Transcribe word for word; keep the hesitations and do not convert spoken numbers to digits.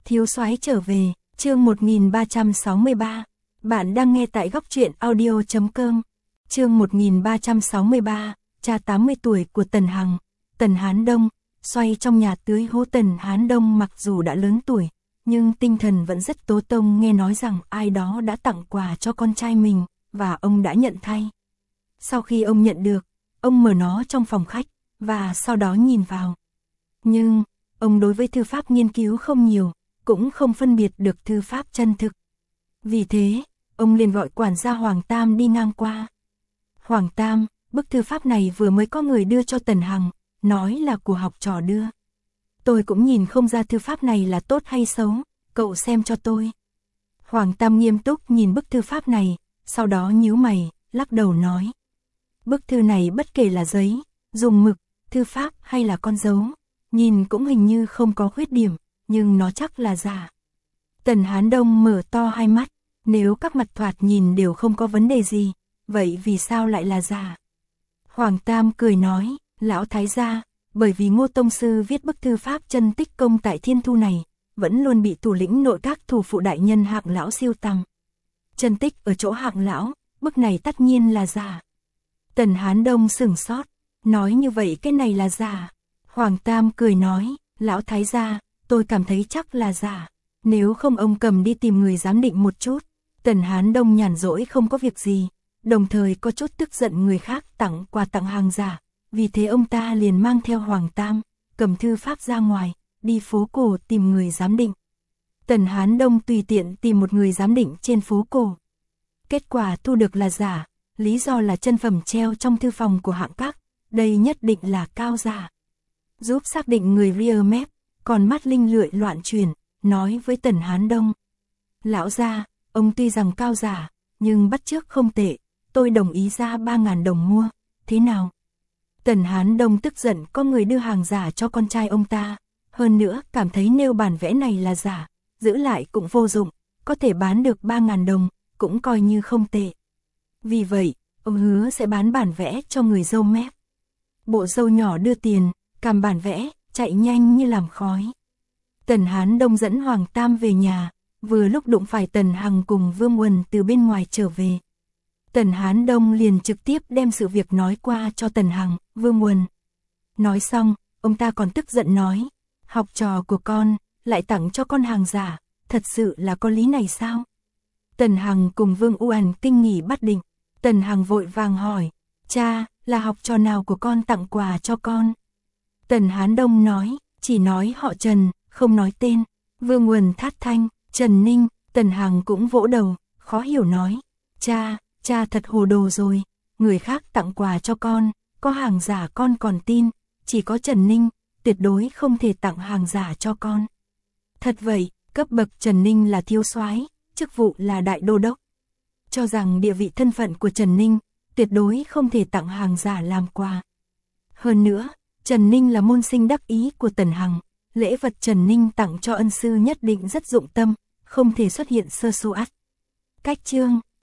Thiếu soái trở về, chương một nghìn ba trăm sáu mươi ba. Bạn đang nghe tại góc truyện audio chấm com. Chương một nghìn ba trăm sáu mươi ba, cha tám mươi tuổi của Tần Hằng, Tần Hán Đông, xoay trong nhà tưới hố. Tần Hán Đông mặc dù đã lớn tuổi, nhưng tinh thần vẫn rất tố tông. Nghe nói rằng ai đó đã tặng quà cho con trai mình, và ông đã nhận thay. Sau khi ông nhận được, ông mở nó trong phòng khách, và sau đó nhìn vào. Nhưng, ông đối với thư pháp nghiên cứu không nhiều, cũng không phân biệt được thư pháp chân thực. Vì thế, ông liền gọi quản gia Hoàng Tam đi ngang qua. Hoàng Tam, bức thư pháp này vừa mới có người đưa cho Tần Hằng, nói là của học trò đưa. Tôi cũng nhìn không ra thư pháp này là tốt hay xấu, cậu xem cho tôi. Hoàng Tam nghiêm túc nhìn bức thư pháp này, sau đó nhíu mày, lắc đầu nói. Bức thư này bất kể là giấy, dùng mực, thư pháp hay là con dấu, nhìn cũng hình như không có khuyết điểm, nhưng nó chắc là giả. Tần Hán Đông mở to hai mắt, nếu các mặt thoạt nhìn đều không có vấn đề gì, vậy vì sao lại là giả? Hoàng Tam cười nói, lão thái gia, bởi vì Ngô Tông Sư viết bức thư pháp chân tích công tại Thiên Thu này, vẫn luôn bị thủ lĩnh nội các thủ phụ đại nhân Hạng lão siêu tầm. Chân tích ở chỗ Hạng lão, bức này tất nhiên là giả. Tần Hán Đông sửng sốt, nói như vậy cái này là giả. Hoàng Tam cười nói, lão thái gia, tôi cảm thấy chắc là giả. Nếu không ông cầm đi tìm người giám định một chút. Tần Hán Đông nhàn rỗi không có việc gì, đồng thời có chút tức giận người khác tặng quà tặng hàng giả. Vì thế ông ta liền mang theo Hoàng Tam, cầm thư pháp ra ngoài, đi phố cổ tìm người giám định. Tần Hán Đông tùy tiện tìm một người giám định trên phố cổ. Kết quả thu được là giả, lý do là chân phẩm treo trong thư phòng của Hạng các, đây nhất định là cao giả. Giúp xác định người rear map, còn mắt linh lưỡi loạn chuyển, nói với Tần Hán Đông. Lão gia, ông tuy rằng cao giả, nhưng bắt chước không tệ, tôi đồng ý ra ba ngàn đồng mua, thế nào? Tần Hán Đông tức giận có người đưa hàng giả cho con trai ông ta, hơn nữa cảm thấy nêu bản vẽ này là giả, giữ lại cũng vô dụng, có thể bán được ba ngàn đồng, cũng coi như không tệ. Vì vậy, ông hứa sẽ bán bản vẽ cho người dâu mép. Bộ dâu nhỏ đưa tiền, cầm bản vẽ, chạy nhanh như làm khói. Tần Hán Đông dẫn Hoàng Tam về nhà, vừa lúc đụng phải Tần Hằng cùng Vương Uẩn từ bên ngoài trở về. Tần Hán Đông liền trực tiếp đem sự việc nói qua cho Tần Hằng, Vương Uẩn. Nói xong, ông ta còn tức giận nói, học trò của con, lại tặng cho con hàng giả, thật sự là có lý này sao? Tần Hằng cùng Vương Uẩn kinh nghỉ bất định. Tần Hằng vội vàng hỏi, cha, là học trò nào của con tặng quà cho con? Tần Hán Đông nói, chỉ nói họ Trần, không nói tên. Vương Uẩn thát thanh, Trần Ninh. Tần Hằng cũng vỗ đầu, khó hiểu nói, cha, cha thật hồ đồ rồi, người khác tặng quà cho con, có hàng giả con còn tin, chỉ có Trần Ninh, tuyệt đối không thể tặng hàng giả cho con. Thật vậy, cấp bậc Trần Ninh là thiếu soái, chức vụ là đại đô đốc. Cho rằng địa vị thân phận của Trần Ninh, tuyệt đối không thể tặng hàng giả làm quà. Hơn nữa, Trần Ninh là môn sinh đắc ý của Tần Hằng, lễ vật Trần Ninh tặng cho ân sư nhất định rất dụng tâm, không thể xuất hiện sơ suất. Cách chương